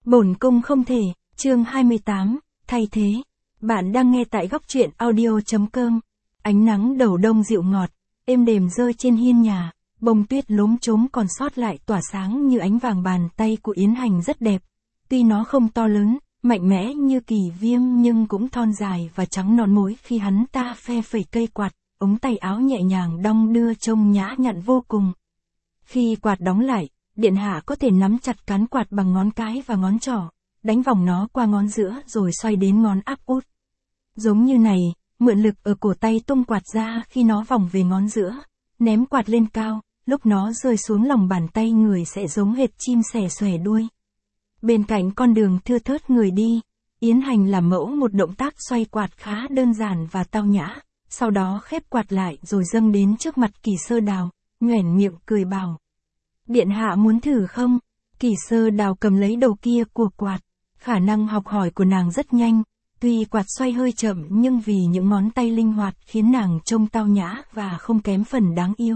Bổn cung không thể, chương 28, thay thế. Bạn đang nghe tại góc truyện audio.com. Ánh nắng đầu đông dịu ngọt, êm đềm rơi trên hiên nhà, bông tuyết lốm chốm còn sót lại tỏa sáng như ánh vàng. Bàn tay của Yến Hành rất đẹp. Tuy nó không to lớn, mạnh mẽ như Kỳ Viêm nhưng cũng thon dài và trắng nõn. Mỗi khi hắn ta phe phẩy cây quạt, ống tay áo nhẹ nhàng đong đưa trông nhã nhặn vô cùng. Khi quạt đóng lại, điện hạ có thể nắm chặt cán quạt bằng ngón cái và ngón trỏ, đánh vòng nó qua ngón giữa rồi xoay đến ngón áp út. Giống như này, mượn lực ở cổ tay tung quạt ra khi nó vòng về ngón giữa, ném quạt lên cao, lúc nó rơi xuống lòng bàn tay người sẽ giống hệt chim sẻ xòe đuôi. Bên cạnh con đường thưa thớt người đi, Yến Hành làm mẫu một động tác xoay quạt khá đơn giản và tao nhã, sau đó khép quạt lại rồi dâng đến trước mặt Kỳ Sơ Đào, nhoẻn miệng cười bảo. Điện hạ muốn thử không? Kỳ Sơ Đào cầm lấy đầu kia của quạt, khả năng học hỏi của nàng rất nhanh, tuy quạt xoay hơi chậm nhưng vì những ngón tay linh hoạt khiến nàng trông tao nhã và không kém phần đáng yêu.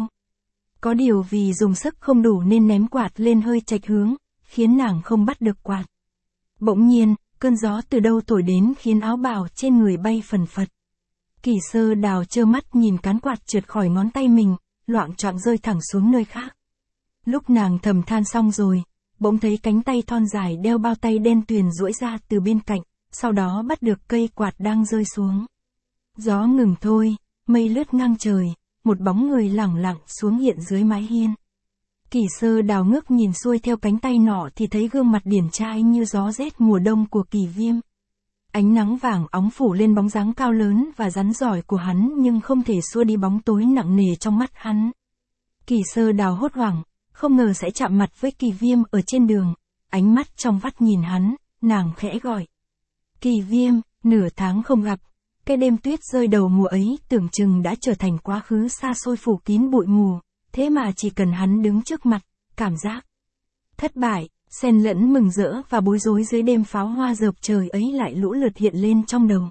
Có điều vì dùng sức không đủ nên ném quạt lên hơi chệch hướng, khiến nàng không bắt được quạt. Bỗng nhiên, cơn gió từ đâu thổi đến khiến áo bào trên người bay phần phật. Kỳ Sơ Đào trơ mắt nhìn cán quạt trượt khỏi ngón tay mình, loạng choạng rơi thẳng xuống nơi khác. Lúc nàng thầm than xong rồi, bỗng thấy cánh tay thon dài đeo bao tay đen tuyền duỗi ra từ bên cạnh, sau đó bắt được cây quạt đang rơi xuống. Gió ngừng thôi, mây lướt ngang trời, một bóng người lẳng lặng xuống hiện dưới mái hiên. Kỳ Sơ Đào ngước nhìn xuôi theo cánh tay nọ thì thấy gương mặt điển trai như gió rét mùa đông của Kỳ Viêm. Ánh nắng vàng óng phủ lên bóng dáng cao lớn và rắn rỏi của hắn nhưng không thể xua đi bóng tối nặng nề trong mắt hắn. Kỳ Sơ Đào hốt hoảng, không ngờ sẽ chạm mặt với Kỳ Viêm ở trên đường, ánh mắt trong vắt nhìn hắn, nàng khẽ gọi. Kỳ Viêm, nửa tháng không gặp, cái đêm tuyết rơi đầu mùa ấy tưởng chừng đã trở thành quá khứ xa xôi phủ kín bụi mù, thế mà chỉ cần hắn đứng trước mặt, cảm giác thất bại, xen lẫn mừng rỡ và bối rối dưới đêm pháo hoa rợp trời ấy lại lũ lượt hiện lên trong đầu.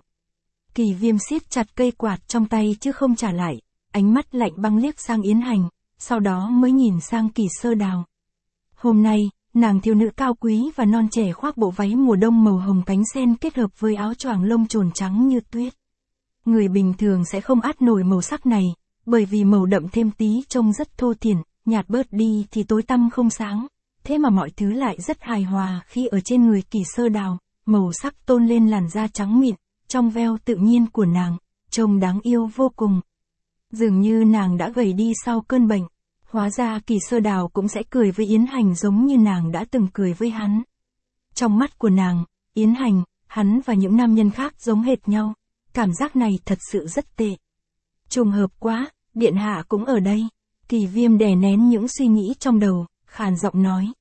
Kỳ Viêm siết chặt cây quạt trong tay chứ không trả lại, ánh mắt lạnh băng liếc sang Yến Hành, sau đó mới nhìn sang Kỳ Sơ Đào. Hôm nay, nàng thiếu nữ cao quý và non trẻ khoác bộ váy mùa đông màu hồng cánh sen kết hợp với áo choàng lông trồn trắng như tuyết. Người bình thường sẽ không át nổi màu sắc này, bởi vì màu đậm thêm tí trông rất thô thiển, nhạt bớt đi thì tối tăm không sáng. Thế mà mọi thứ lại rất hài hòa khi ở trên người Kỳ Sơ Đào, màu sắc tôn lên làn da trắng mịn, trong veo tự nhiên của nàng, trông đáng yêu vô cùng. Dường như nàng đã gầy đi sau cơn bệnh. Hóa ra Kỳ Sơ Đào cũng sẽ cười với Yến Hành giống như nàng đã từng cười với hắn. Trong mắt của nàng, Yến Hành, hắn và những nam nhân khác giống hệt nhau. Cảm giác này thật sự rất tệ. Trùng hợp quá, điện hạ cũng ở đây. Kỳ Viêm đè nén những suy nghĩ trong đầu, khàn giọng nói.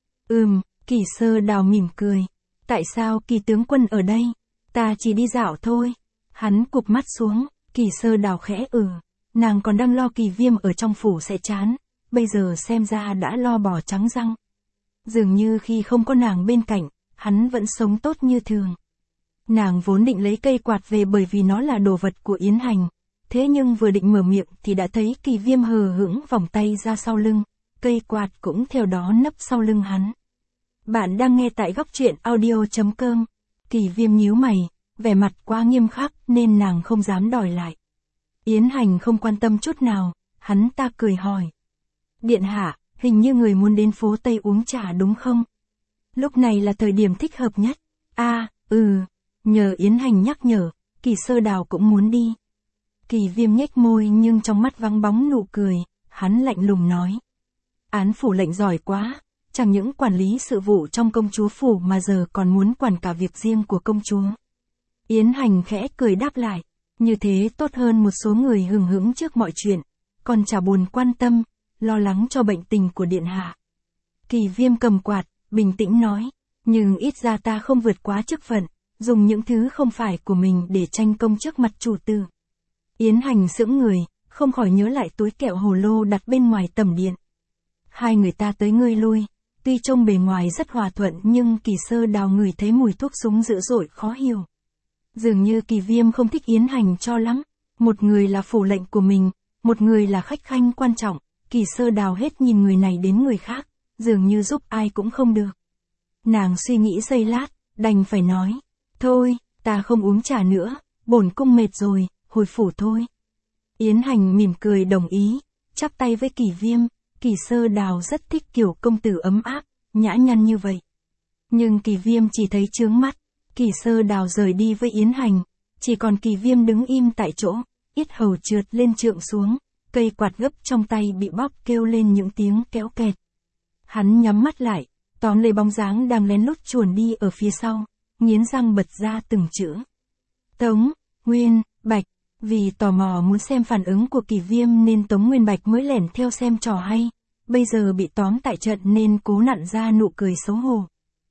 Kỳ Sơ Đào mỉm cười. Tại sao Kỳ tướng quân ở đây? Ta chỉ đi dạo thôi. Hắn cụp mắt xuống, Kỳ Sơ Đào khẽ nàng còn đang lo Kỳ Viêm ở trong phủ sẽ chán, bây giờ xem ra đã lo bò trắng răng. Dường như khi không có nàng bên cạnh, hắn vẫn sống tốt như thường. Nàng vốn định lấy cây quạt về bởi vì nó là đồ vật của Yến Hành, thế nhưng vừa định mở miệng thì đã thấy Kỳ Viêm hờ hững vòng tay ra sau lưng, cây quạt cũng theo đó nấp sau lưng hắn. Bạn đang nghe tại góc truyện audio.com. Kỳ Viêm nhíu mày, vẻ mặt quá nghiêm khắc nên nàng không dám đòi lại. Yến Hành không quan tâm chút nào, hắn ta cười hỏi. Điện hạ, hình như người muốn đến phố Tây uống trà đúng không? Lúc này là thời điểm thích hợp nhất. Nhờ Yến Hành nhắc nhở, Kỳ Sơ Đào cũng muốn đi. Kỳ Viêm nhếch môi nhưng trong mắt vắng bóng nụ cười, hắn lạnh lùng nói. Án phủ lệnh giỏi quá, chẳng những quản lý sự vụ trong công chúa phủ mà giờ còn muốn quản cả việc riêng của công chúa. Yến Hành khẽ cười đáp lại, như thế tốt hơn một số người hừng hững trước mọi chuyện, còn chả buồn quan tâm, lo lắng cho bệnh tình của điện hạ. Kỳ Viêm cầm quạt, bình tĩnh nói, nhưng ít ra ta không vượt quá chức phận, dùng những thứ không phải của mình để tranh công trước mặt chủ tử. Yến Hành sững người, không khỏi nhớ lại túi kẹo hồ lô đặt bên ngoài tầm điện. Hai người ta tới ngươi lui, tuy trông bề ngoài rất hòa thuận nhưng Kỳ Sơ Đào ngửi thấy mùi thuốc súng dữ dội khó hiểu. Dường như Kỳ Viêm không thích Yến Hành cho lắm, một người là phủ lệnh của mình, một người là khách khanh quan trọng, Kỳ Sơ Đào hết nhìn người này đến người khác, dường như giúp ai cũng không được. Nàng suy nghĩ giây lát, đành phải nói. Thôi, ta không uống trà nữa, bổn cung mệt rồi, hồi phủ thôi. Yến Hành mỉm cười đồng ý, chắp tay với Kỳ Viêm. Kỳ Sơ Đào rất thích kiểu công tử ấm áp, nhã nhặn như vậy. Nhưng Kỳ Viêm chỉ thấy chướng mắt. Kỳ Sơ Đào rời đi với Yến Hành, chỉ còn Kỳ Viêm đứng im tại chỗ, yết hầu trượt lên trượng xuống, cây quạt gấp trong tay bị bóp kêu lên những tiếng kéo kẹt. Hắn nhắm mắt lại, tóm lấy bóng dáng đang lén lút chuồn đi ở phía sau, nghiến răng bật ra từng chữ. Tống, Nguyên, Bạch. Vì tò mò muốn xem phản ứng của Kỳ Viêm nên Tống Nguyên Bạch mới lẻn theo xem trò hay, bây giờ bị tóm tại trận nên cố nặn ra nụ cười xấu hổ.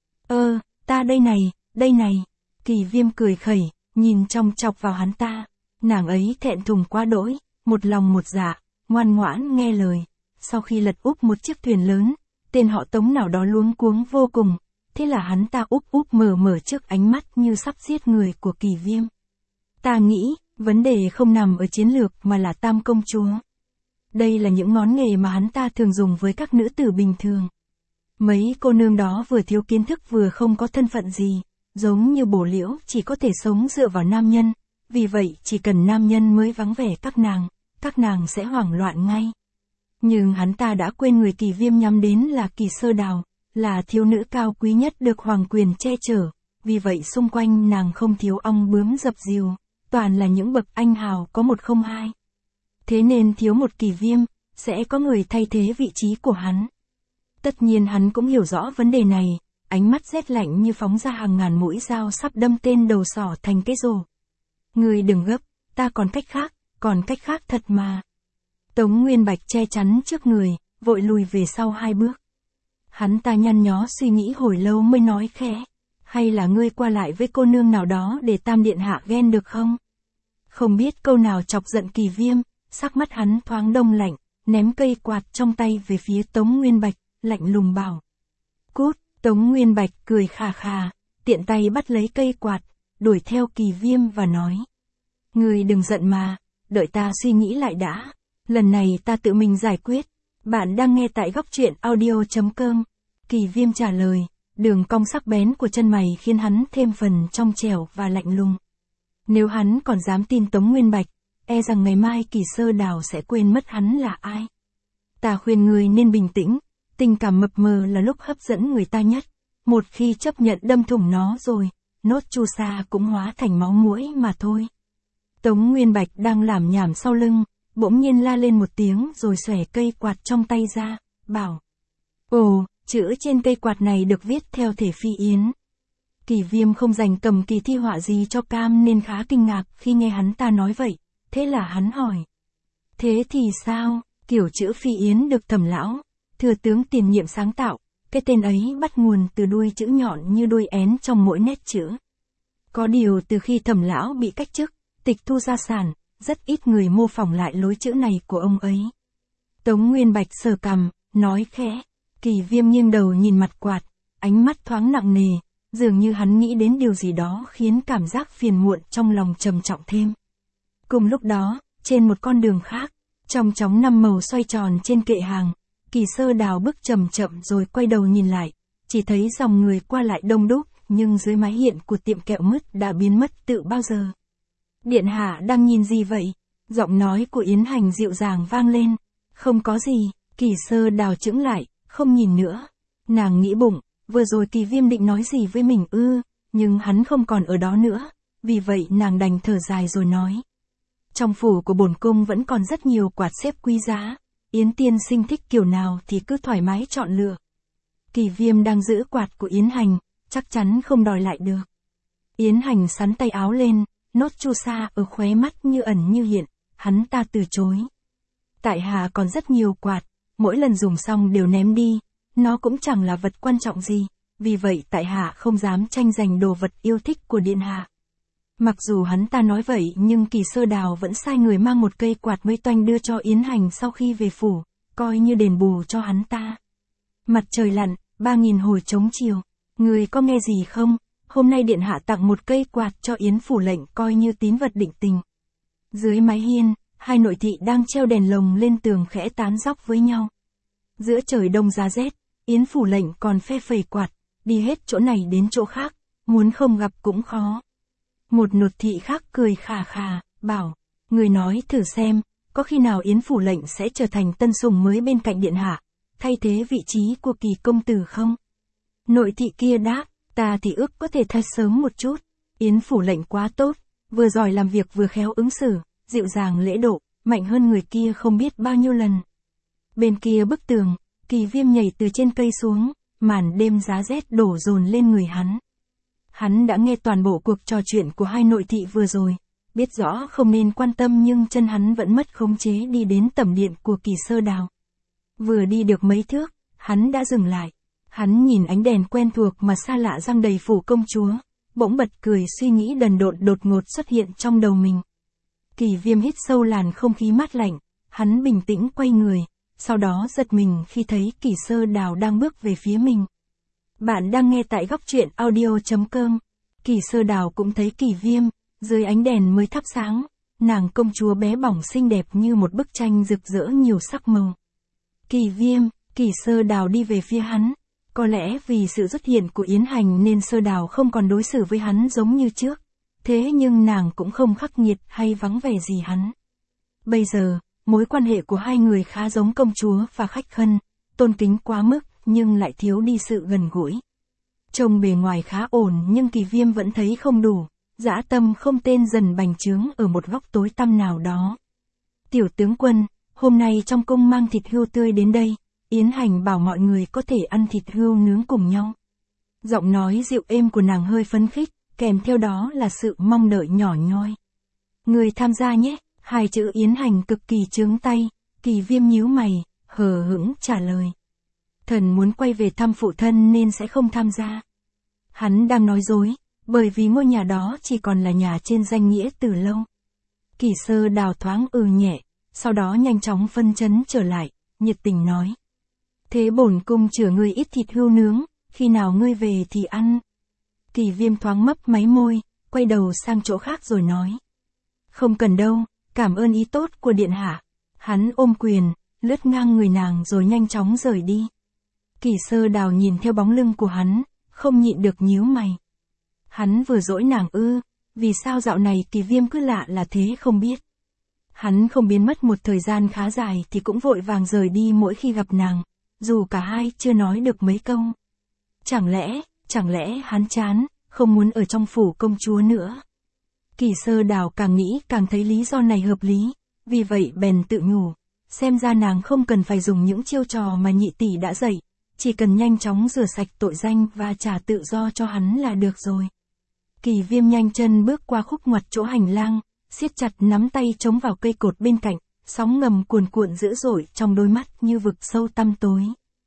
Ta đây này. Kỳ Viêm cười khẩy, nhìn chòng chọc vào hắn ta. Nàng ấy thẹn thùng quá đỗi, một lòng một dạ, ngoan ngoãn nghe lời. Sau khi lật úp một chiếc thuyền lớn, tên họ Tống nào đó luống cuống vô cùng, thế là hắn ta úp mở trước ánh mắt như sắp giết người của Kỳ Viêm. Ta nghĩ, vấn đề không nằm ở chiến lược mà là Tam công chúa. Đây là những ngón nghề mà hắn ta thường dùng với các nữ tử bình thường. Mấy cô nương đó vừa thiếu kiến thức vừa không có thân phận gì, giống như Bổ Liễu chỉ có thể sống dựa vào nam nhân, vì vậy chỉ cần nam nhân mới vắng vẻ các nàng sẽ hoảng loạn ngay. Nhưng hắn ta đã quên người Kỳ Viêm nhắm đến là Kỳ Sơ Đào, là thiếu nữ cao quý nhất được hoàng quyền che chở, vì vậy xung quanh nàng không thiếu ong bướm dập dìu, toàn là những bậc anh hào có một không hai. Thế nên thiếu một Kỳ Viêm, sẽ có người thay thế vị trí của hắn. Tất nhiên hắn cũng hiểu rõ vấn đề này, ánh mắt rét lạnh như phóng ra hàng ngàn mũi dao sắp đâm tên đầu sỏ thành cái rổ. Người đừng gấp, ta còn cách khác thật mà. Tống Nguyên Bạch che chắn trước người, vội lùi về sau 2 bước. Hắn ta nhăn nhó suy nghĩ hồi lâu mới nói khẽ. Hay là ngươi qua lại với cô nương nào đó để Tam Điện Hạ ghen được không? Không biết câu nào chọc giận Kỳ Viêm, sắc mắt hắn thoáng đông lạnh, ném cây quạt trong tay về phía Tống Nguyên Bạch, lạnh lùng bảo. Cút, Tống Nguyên Bạch cười khà khà, tiện tay bắt lấy cây quạt, đuổi theo Kỳ Viêm và nói. Ngươi đừng giận mà, đợi ta suy nghĩ lại đã, lần này ta tự mình giải quyết. Bạn đang nghe tại góc truyện audio.com. Kỳ Viêm trả lời, đường cong sắc bén của chân mày khiến hắn thêm phần trong trẻo và lạnh lùng. Nếu hắn còn dám tin Tống Nguyên Bạch, e rằng ngày mai Kỳ Sơ Đào sẽ quên mất hắn là ai. Ta khuyên người nên bình tĩnh, tình cảm mập mờ là lúc hấp dẫn người ta nhất. Một khi chấp nhận đâm thủng nó rồi, nốt chu sa cũng hóa thành máu muỗi mà thôi. Tống Nguyên Bạch đang lảm nhảm sau lưng, bỗng nhiên la lên một tiếng rồi xòe cây quạt trong tay ra, bảo. Ồ, chữ trên cây quạt này được viết theo thể Phi Yến. Kỳ Viêm không dành cầm kỳ thi họa gì cho cam nên khá kinh ngạc khi nghe hắn ta nói vậy, thế là hắn hỏi. Thế thì sao, kiểu chữ Phi Yến được Thẩm lão, thừa tướng tiền nhiệm sáng tạo, cái tên ấy bắt nguồn từ đuôi chữ nhọn như đuôi én trong mỗi nét chữ. Có điều từ khi Thẩm lão bị cách chức, tịch thu gia sản, rất ít người mô phỏng lại lối chữ này của ông ấy. Tống Nguyên Bạch sờ cằm, nói khẽ. Kỳ Viêm nghiêng đầu nhìn mặt quạt, ánh mắt thoáng nặng nề, dường như hắn nghĩ đến điều gì đó khiến cảm giác phiền muộn trong lòng trầm trọng thêm. Cùng lúc đó, trên một con đường khác, trong chóng 5 màu xoay tròn trên kệ hàng, Kỳ Sơ Đào bước chậm chậm rồi quay đầu nhìn lại, chỉ thấy dòng người qua lại đông đúc, nhưng dưới mái hiện của tiệm kẹo mứt đã biến mất từ bao giờ. Điện hạ đang nhìn gì vậy? Giọng nói của Yến Hành dịu dàng vang lên. Không có gì, Kỳ Sơ Đào chững lại, không nhìn nữa. Nàng nghĩ bụng, vừa rồi Kỳ Viêm định nói gì với mình nhưng hắn không còn ở đó nữa, vì vậy nàng đành thở dài rồi nói. Trong phủ của bổn cung vẫn còn rất nhiều quạt xếp quý giá, Yến tiên sinh thích kiểu nào thì cứ thoải mái chọn lựa. Kỳ Viêm đang giữ quạt của Yến Hành, chắc chắn không đòi lại được. Yến Hành sắn tay áo lên, nốt chu sa ở khóe mắt như ẩn như hiện, hắn ta từ chối. Tại hạ còn rất nhiều quạt, mỗi lần dùng xong đều ném đi, nó cũng chẳng là vật quan trọng gì, vì vậy tại hạ không dám tranh giành đồ vật yêu thích của điện hạ. Mặc dù hắn ta nói vậy nhưng Kỳ Sơ Đào vẫn sai người mang một cây quạt mới toanh đưa cho Yến Hành sau khi về phủ, coi như đền bù cho hắn ta. Mặt trời lặn, 3000 hồi trống chiều, người có nghe gì không? Hôm nay điện hạ tặng một cây quạt cho Yến phủ lệnh coi như tín vật định tình. Dưới mái hiên, hai nội thị đang treo đèn lồng lên tường khẽ tán dóc với nhau. Giữa trời đông giá rét, Yến phủ lệnh còn phe phẩy quạt, đi hết chỗ này đến chỗ khác, muốn không gặp cũng khó. Một nột thị khác cười khà khà, bảo, người nói thử xem, có khi nào Yến Phủ Lệnh sẽ trở thành tân sủng mới bên cạnh điện hạ, thay thế vị trí của Kỳ công tử không? Nội thị kia đáp, ta thì ước có thể thay sớm một chút. Yến Phủ Lệnh quá tốt, vừa giỏi làm việc vừa khéo ứng xử, dịu dàng lễ độ, mạnh hơn người kia không biết bao nhiêu lần. Bên kia bức tường, Kỳ Viêm nhảy từ trên cây xuống, màn đêm giá rét đổ dồn lên người hắn. Hắn đã nghe toàn bộ cuộc trò chuyện của hai nội thị vừa rồi, biết rõ không nên quan tâm nhưng chân hắn vẫn mất khống chế đi đến tẩm điện của Kỳ Sơ Đào. Vừa đi được mấy thước, hắn đã dừng lại. Hắn nhìn ánh đèn quen thuộc mà xa lạ răng đầy phủ công chúa, bỗng bật cười, suy nghĩ đần độn đột ngột xuất hiện trong đầu mình. Kỳ Viêm hít sâu làn không khí mát lạnh, hắn bình tĩnh quay người, sau đó giật mình khi thấy Kỳ Sơ Đào đang bước về phía mình. Bạn đang nghe tại góc truyện audio.com. Kỳ Sơ Đào cũng thấy Kỳ Viêm, dưới ánh đèn mới thắp sáng, nàng công chúa bé bỏng xinh đẹp như một bức tranh rực rỡ nhiều sắc màu. Kỳ Viêm, Kỳ Sơ Đào đi về phía hắn. Có lẽ vì sự xuất hiện của Yến Hành nên Sơ Đào không còn đối xử với hắn giống như trước. Thế nhưng nàng cũng không khắc nghiệt hay vắng vẻ gì hắn. Bây giờ, mối quan hệ của hai người khá giống công chúa và khách khân, tôn kính quá mức nhưng lại thiếu đi sự gần gũi. Trông bề ngoài khá ổn nhưng Kỳ Viêm vẫn thấy không đủ, dã tâm không tên dần bành trướng ở một góc tối tăm nào đó. Tiểu tướng quân, hôm nay trong cung mang thịt hươu tươi đến đây, Yến Hành bảo mọi người có thể ăn thịt hươu nướng cùng nhau. Giọng nói dịu êm của nàng hơi phấn khích, kèm theo đó là sự mong đợi nhỏ nhoi. Người tham gia nhé, hai chữ Yến Hành cực kỳ chướng tay, Kỳ Viêm nhíu mày, hờ hững trả lời. Thần muốn quay về thăm phụ thân nên sẽ không tham gia. Hắn đang nói dối, bởi vì ngôi nhà đó chỉ còn là nhà trên danh nghĩa từ lâu. Kỳ Sơ Đào thoáng nhẹ, sau đó nhanh chóng phân chấn trở lại, nhiệt tình nói. Thế bổn cung chừa ngươi ít thịt hươu nướng, khi nào ngươi về thì ăn. Kỳ Viêm thoáng mấp máy môi, quay đầu sang chỗ khác rồi nói. Không cần đâu, cảm ơn ý tốt của điện hạ. Hắn ôm quyền, lướt ngang người nàng rồi nhanh chóng rời đi. Kỳ Sơ Đào nhìn theo bóng lưng của hắn, không nhịn được nhíu mày. Hắn vừa dỗi nàng vì sao dạo này Kỳ Viêm cứ lạ là thế không biết. Hắn không biến mất một thời gian khá dài thì cũng vội vàng rời đi mỗi khi gặp nàng, dù cả hai chưa nói được mấy câu. Chẳng lẽ hắn chán, không muốn ở trong phủ công chúa nữa. Kỳ Sơ Đào càng nghĩ càng thấy lý do này hợp lý, vì vậy bèn tự nhủ, xem ra nàng không cần phải dùng những chiêu trò mà nhị tỷ đã dạy, chỉ cần nhanh chóng rửa sạch tội danh và trả tự do cho hắn là được rồi. Kỳ Viêm nhanh chân bước qua khúc ngoặt chỗ hành lang, siết chặt nắm tay chống vào cây cột bên cạnh, sóng ngầm cuồn cuộn dữ dội trong đôi mắt như vực sâu tăm tối.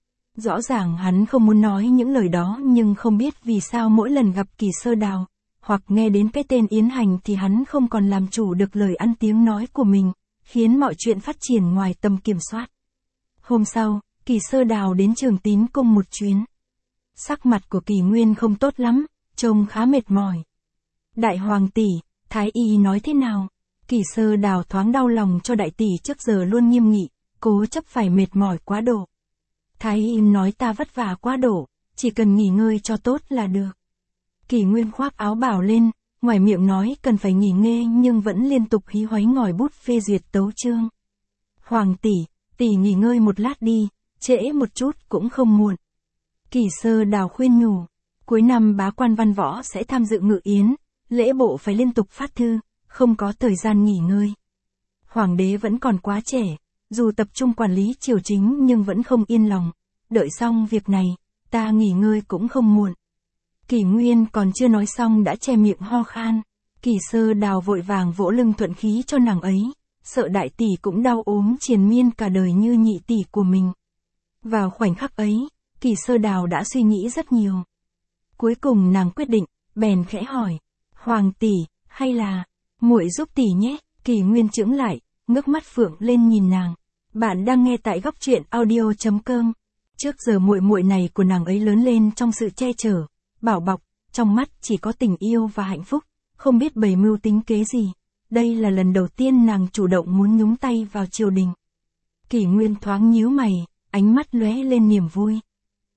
Rõ ràng hắn không muốn nói những lời đó nhưng không biết vì sao mỗi lần gặp Kỳ Sơ Đào, hoặc nghe đến cái tên Yến Hành thì hắn không còn làm chủ được lời ăn tiếng nói của mình, khiến mọi chuyện phát triển ngoài tầm kiểm soát. Hôm sau, Kỳ Sơ Đào đến Trường Tín cung một chuyến. Sắc mặt của Kỳ Nguyên không tốt lắm, trông khá mệt mỏi. Đại hoàng tỷ, Thái y nói thế nào? Kỳ Sơ Đào thoáng đau lòng cho đại tỷ trước giờ luôn nghiêm nghị, cố chấp phải mệt mỏi quá độ. Thái y nói ta vất vả quá độ, chỉ cần nghỉ ngơi cho tốt là được. Kỳ Nguyên khoác áo bào lên, ngoài miệng nói cần phải nghỉ ngơi nhưng vẫn liên tục hí hoáy ngòi bút phê duyệt tấu chương. Hoàng tỷ nghỉ ngơi một lát đi, trễ một chút cũng không muộn. Kỳ Sơ Đào khuyên nhủ, cuối năm bá quan văn võ sẽ tham dự ngự yến, lễ bộ phải liên tục phát thư, không có thời gian nghỉ ngơi. Hoàng đế vẫn còn quá trẻ, dù tập trung quản lý triều chính nhưng vẫn không yên lòng, đợi xong việc này, ta nghỉ ngơi cũng không muộn. Kỳ Nguyên còn chưa nói xong đã che miệng ho khan, Kỳ Sơ Đào vội vàng vỗ lưng thuận khí cho nàng ấy, sợ đại tỷ cũng đau ốm triền miên cả đời như nhị tỷ của mình. Vào khoảnh khắc ấy, Kỳ Sơ Đào đã suy nghĩ rất nhiều. Cuối cùng nàng quyết định, bèn khẽ hỏi, Hoàng tỷ, hay là, muội giúp tỷ nhé. Kỳ Nguyên chững lại, ngước mắt phượng lên nhìn nàng. Bạn đang nghe tại góc truyện audio.com. Trước giờ muội muội này của nàng ấy lớn lên trong sự che chở, bảo bọc, trong mắt chỉ có tình yêu và hạnh phúc, không biết bày mưu tính kế gì. Đây là lần đầu tiên nàng chủ động muốn nhúng tay vào triều đình. Kỳ Nguyên thoáng nhíu mày, ánh mắt lóe lên niềm vui.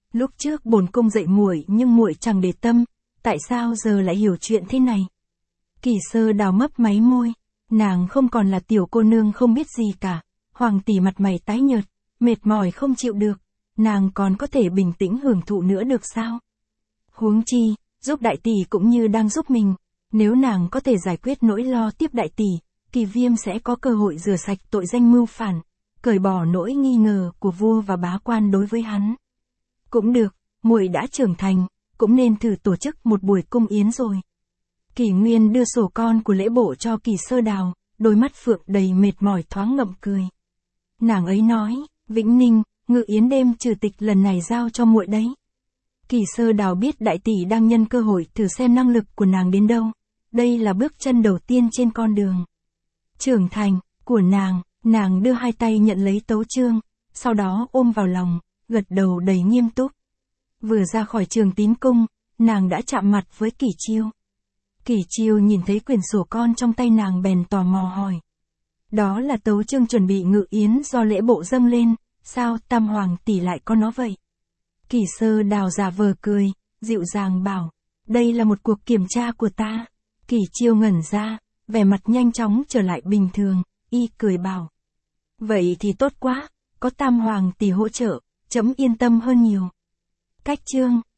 Lúc trước bổn cung dạy muội nhưng muội chẳng để tâm, tại sao giờ lại hiểu chuyện thế này? Kỳ Sơ Đào mấp máy môi, nàng không còn là tiểu cô nương không biết gì cả, Hoàng tỷ mặt mày tái nhợt, mệt mỏi không chịu được, nàng còn có thể bình tĩnh hưởng thụ nữa được sao? Huống chi, giúp đại tỷ cũng như đang giúp mình, nếu nàng có thể giải quyết nỗi lo tiếp đại tỷ, Kỳ Viêm sẽ có cơ hội rửa sạch tội danh mưu phản, cởi bỏ nỗi nghi ngờ của vua và bá quan đối với hắn. Cũng được, muội đã trưởng thành, cũng nên thử tổ chức một buổi cung yến rồi. Kỷ Nguyên đưa sổ con của lễ bộ cho Kỳ Sơ Đào, đôi mắt phượng đầy mệt mỏi thoáng ngậm cười. Nàng ấy nói, Vĩnh Ninh, ngự yến đêm trừ tịch lần này giao cho muội đấy. Kỳ Sơ Đào biết đại tỷ đang nhân cơ hội thử xem năng lực của nàng đến đâu. Đây là bước chân đầu tiên trên con đường trưởng thành của nàng đưa hai tay nhận lấy tấu chương, sau đó ôm vào lòng, gật đầu đầy nghiêm túc. Vừa ra khỏi Trường Tín Cung, nàng đã chạm mặt với Kỷ Chiêu. Kỷ Chiêu nhìn thấy quyển sổ con trong tay nàng bèn tò mò hỏi. Đó là tấu chương chuẩn bị ngự yến do lễ bộ dâng lên, sao Tam Hoàng tỷ lại có nó vậy? Kỳ Sơ Đào giả vờ cười, dịu dàng bảo, đây là một cuộc kiểm tra của ta. Kỷ Chiêu ngẩn ra, vẻ mặt nhanh chóng trở lại bình thường, y cười bảo. Vậy thì tốt quá, có Tam Hoàng tỷ hỗ trợ, trẫm yên tâm hơn nhiều. Cách chương